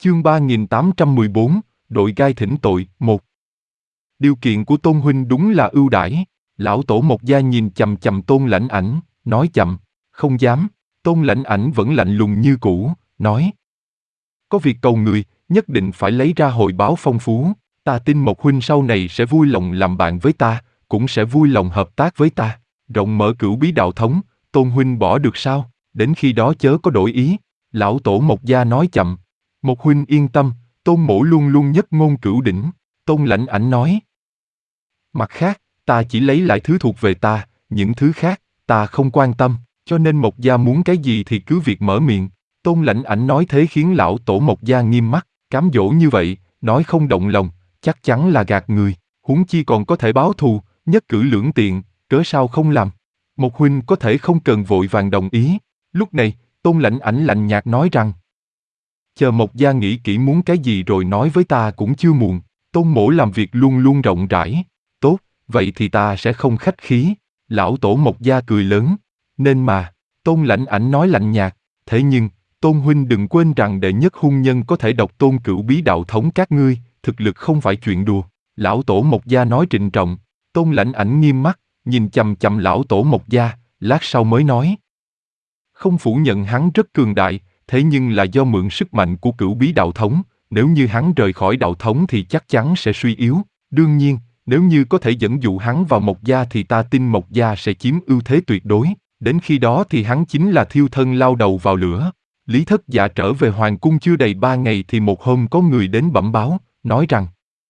Chương 3814, đội gai thỉnh tội, 1. Điều kiện của Tôn huynh đúng là ưu đãi. Lão tổ Mộc Gia nhìn chằm chằm Tôn Lãnh Ảnh, nói chậm, không dám. Tôn Lãnh Ảnh vẫn lạnh lùng như cũ, nói. Có việc cầu người, nhất định phải lấy ra hồi báo phong phú. Ta tin Mộc huynh sau này sẽ vui lòng làm bạn với ta, cũng sẽ vui lòng hợp tác với ta. Rộng mở Cửu Bí đạo thống, Tôn huynh bỏ được sao? Đến khi đó chớ có đổi ý. Lão tổ Mộc Gia nói chậm. Mộc huynh yên tâm, Tôn mỗ luôn luôn nhất ngôn cửu đỉnh. Tôn Lãnh Ảnh nói. Mặt khác, ta chỉ lấy lại thứ thuộc về ta, những thứ khác, ta không quan tâm, cho nên Mộc Gia muốn cái gì thì cứ việc mở miệng. Tôn Lãnh Ảnh nói thế khiến lão tổ Mộc Gia nghiêm mắt, cám dỗ như vậy, nói không động lòng, chắc chắn là gạt người, huống chi còn có thể báo thù, nhất cử lưỡng tiện, cớ sao không làm. Mộc huynh có thể không cần vội vàng đồng ý. Lúc này, Tôn Lãnh Ảnh lạnh nhạt nói rằng, chờ Mộc Gia nghĩ kỹ muốn cái gì rồi nói với ta cũng chưa muộn. Tôn mỗ làm việc luôn luôn rộng rãi. Tốt, vậy thì ta sẽ không khách khí. Lão tổ Mộc Gia cười lớn. Nên mà, Tôn Lãnh Ảnh nói lạnh nhạt. Thế nhưng, Tôn huynh đừng quên rằng đệ nhất hung nhân có thể độc tôn cửu bí đạo thống các ngươi, thực lực không phải chuyện đùa. Lão tổ Mộc Gia nói trịnh trọng. Tôn Lãnh Ảnh nghiêm mắt, nhìn chằm chằm lão tổ Mộc Gia, lát sau mới nói. Không phủ nhận hắn rất cường đại, thế nhưng là do mượn sức mạnh của cửu bí đạo thống, nếu như hắn rời khỏi đạo thống thì chắc chắn sẽ suy yếu. Đương nhiên, nếu như có thể dẫn dụ hắn vào Mộc Gia thì ta tin Mộc Gia sẽ chiếm ưu thế tuyệt đối, đến khi đó thì hắn chính là thiêu thân lao đầu vào lửa. Lý Thất Dạ trở về hoàng cung chưa đầy 3 ngày thì một hôm có người đến bẩm báo, nói rằng: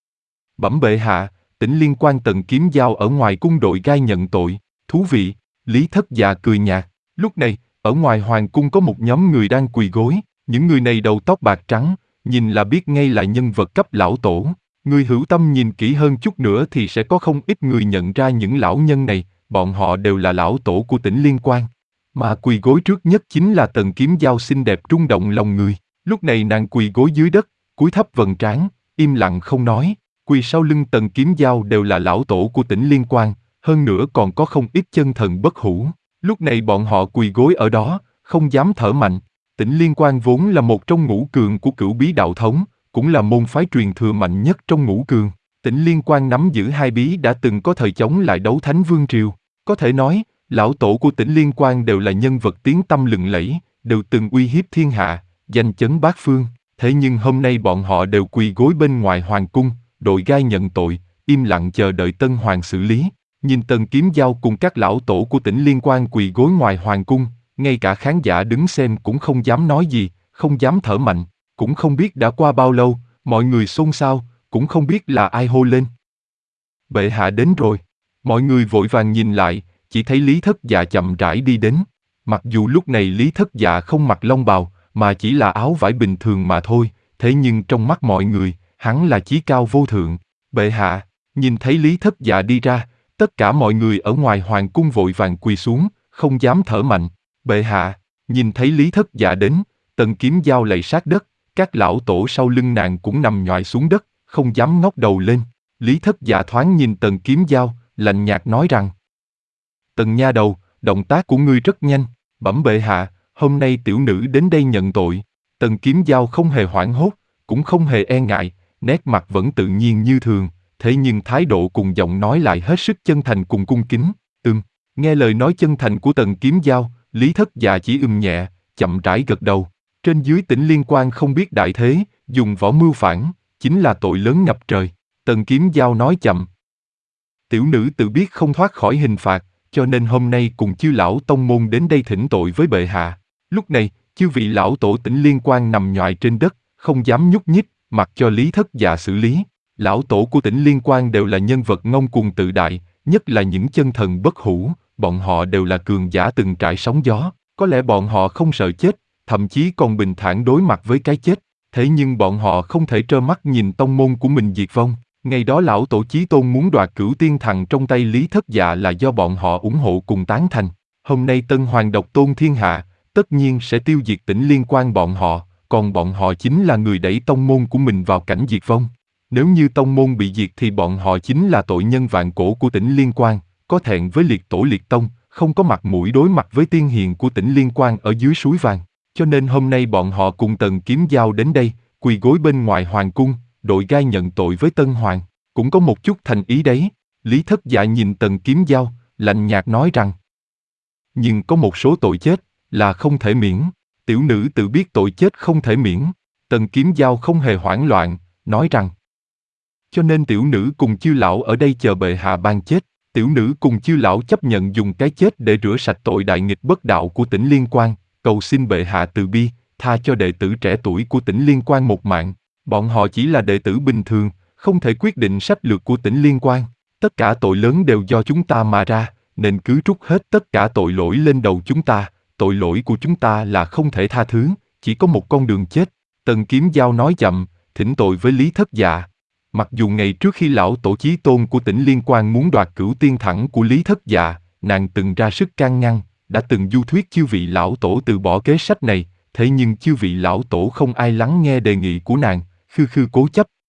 Bẩm bệ hạ, Tỉnh Liên Quan Tần Kiếm Giao ở ngoài cung đội gai nhận tội. Thú vị. Lý Thất Dạ cười nhạt. Lúc này, ở ngoài hoàng cung có một nhóm người đang quỳ gối, những người này đầu tóc bạc trắng, nhìn là biết ngay là nhân vật cấp lão tổ. Người hữu tâm nhìn kỹ hơn chút nữa thì sẽ có không ít người nhận ra những lão nhân này, bọn họ đều là lão tổ của Tỉnh Liên Quan. Mà quỳ gối trước nhất chính là Tần Kiếm Giao xinh đẹp rung động lòng người. Lúc này nàng quỳ gối dưới đất, cúi thấp vầng trán, im lặng không nói. Quỳ sau lưng Tần Kiếm Giao đều là lão tổ của Tỉnh Liên Quan, hơn nữa còn có không ít chân thần bất hủ. Lúc này bọn họ quỳ gối ở đó, không dám thở mạnh. Tỉnh Liên Quan vốn là một trong ngũ cường của cửu bí đạo thống, cũng là môn phái truyền thừa mạnh nhất trong ngũ cường. Tỉnh Liên Quan nắm giữ hai bí đã từng có thời chống lại Đấu Thánh Vương Triều. Có thể nói, lão tổ của Tỉnh Liên Quan đều là nhân vật tiếng tăm lừng lẫy, đều từng uy hiếp thiên hạ, danh chấn bát phương. Thế nhưng hôm nay bọn họ đều quỳ gối bên ngoài hoàng cung, đội gai nhận tội, im lặng chờ đợi Tân Hoàng xử lý. Nhìn Tần Kiếm Giao cùng các lão tổ của Tỉnh Liên Quan quỳ gối ngoài hoàng cung, ngay cả khán giả đứng xem cũng không dám nói gì, không dám thở mạnh, cũng không biết đã qua bao lâu, mọi người xôn xao, cũng không biết là ai hô lên. Bệ hạ đến rồi. Mọi người vội vàng nhìn lại, chỉ thấy Lý Thất Dạ chậm rãi đi đến. Mặc dù lúc này Lý Thất Dạ không mặc long bào, mà chỉ là áo vải bình thường mà thôi, thế nhưng trong mắt mọi người, hắn là chí cao vô thượng. Bệ hạ, nhìn thấy Lý Thất Dạ đi ra, tất cả mọi người ở ngoài hoàng cung vội vàng quỳ xuống, không dám thở mạnh. Bệ hạ, nhìn thấy Lý Thất Dạ đến, Tần Kiếm Giao lạy sát đất, các lão tổ sau lưng nàng cũng nằm nhoài xuống đất, không dám ngóc đầu lên. Lý Thất Dạ thoáng nhìn Tần Kiếm Giao, lạnh nhạt nói rằng: Tần nha đầu, động tác của ngươi rất nhanh. Bẩm bệ hạ, hôm nay tiểu nữ đến đây nhận tội. Tần Kiếm Giao không hề hoảng hốt, cũng không hề e ngại, nét mặt vẫn tự nhiên như thường, thế nhưng thái độ cùng giọng nói lại hết sức chân thành cùng cung kính. Nghe lời nói chân thành của Tần Kiếm Giao, Lý Thất Dạ chỉ nhẹ, chậm rãi gật đầu. Trên dưới Tỉnh Liên Quan không biết đại thế, dùng võ mưu phản, chính là tội lớn ngập trời. Tần Kiếm Giao nói chậm: Tiểu nữ tự biết không thoát khỏi hình phạt, cho nên hôm nay cùng chư lão tông môn đến đây thỉnh tội với bệ hạ. Lúc này, chư vị lão tổ Tỉnh Liên Quan nằm nhoài trên đất, không dám nhúc nhích, mặc cho Lý Thất Dạ xử lý. Lão tổ của Tỉnh Liên Quan đều là nhân vật ngông cuồng tự đại, nhất là những chân thần bất hủ, bọn họ đều là cường giả từng trải sóng gió, có lẽ bọn họ không sợ chết, thậm chí còn bình thản đối mặt với cái chết, thế nhưng bọn họ không thể trơ mắt nhìn tông môn của mình diệt vong. Ngày đó lão tổ Chí Tôn muốn đoạt Cửu Tiên Thần trong tay Lý Thất Dạ là do bọn họ ủng hộ cùng tán thành. Hôm nay Tân Hoàng độc tôn thiên hạ, tất nhiên sẽ tiêu diệt Tỉnh Liên Quan bọn họ, còn bọn họ chính là người đẩy tông môn của mình vào cảnh diệt vong. Nếu như tông môn bị diệt thì bọn họ chính là tội nhân vạn cổ của Tỉnh Liên Quan, có thẹn với liệt tổ liệt tông, không có mặt mũi đối mặt với tiên hiền của Tỉnh Liên Quan ở dưới suối vàng. Cho nên hôm nay bọn họ cùng Tần Kiếm Giao đến đây, quỳ gối bên ngoài hoàng cung, đội gai nhận tội với Tân Hoàng. Cũng có một chút thành ý đấy. Lý Thất Dạ nhìn Tần Kiếm Dao, lạnh nhạt nói rằng. Nhưng có một số tội chết, là không thể miễn. Tiểu nữ tự biết tội chết không thể miễn. Tần Kiếm Dao không hề hoảng loạn, nói rằng. Cho nên tiểu nữ cùng chư lão ở đây chờ bệ hạ ban chết. Tiểu nữ cùng chư lão chấp nhận dùng cái chết để rửa sạch tội đại nghịch bất đạo của tỉnh Liên Quan, cầu xin bệ hạ từ bi, tha cho đệ tử trẻ tuổi của tỉnh Liên Quan một mạng. Bọn họ chỉ là đệ tử bình thường, không thể quyết định sách lược của tỉnh Liên Quan. Tất cả tội lớn đều do chúng ta mà ra, nên cứ trút hết tất cả tội lỗi lên đầu chúng ta. Tội lỗi của chúng ta là không thể tha thứ, chỉ có một con đường chết. Tần Kiếm Dao nói chậm, thỉnh tội với Lý Thất Dạ. Mặc dù ngày trước khi lão tổ chí tôn của tỉnh Liên Quan muốn đoạt cửu tiên thẳng của Lý Thất Dạ, nàng từng ra sức can ngăn, đã từng du thuyết chư vị lão tổ từ bỏ kế sách này, thế nhưng chư vị lão tổ không ai lắng nghe đề nghị của nàng, khư khư cố chấp,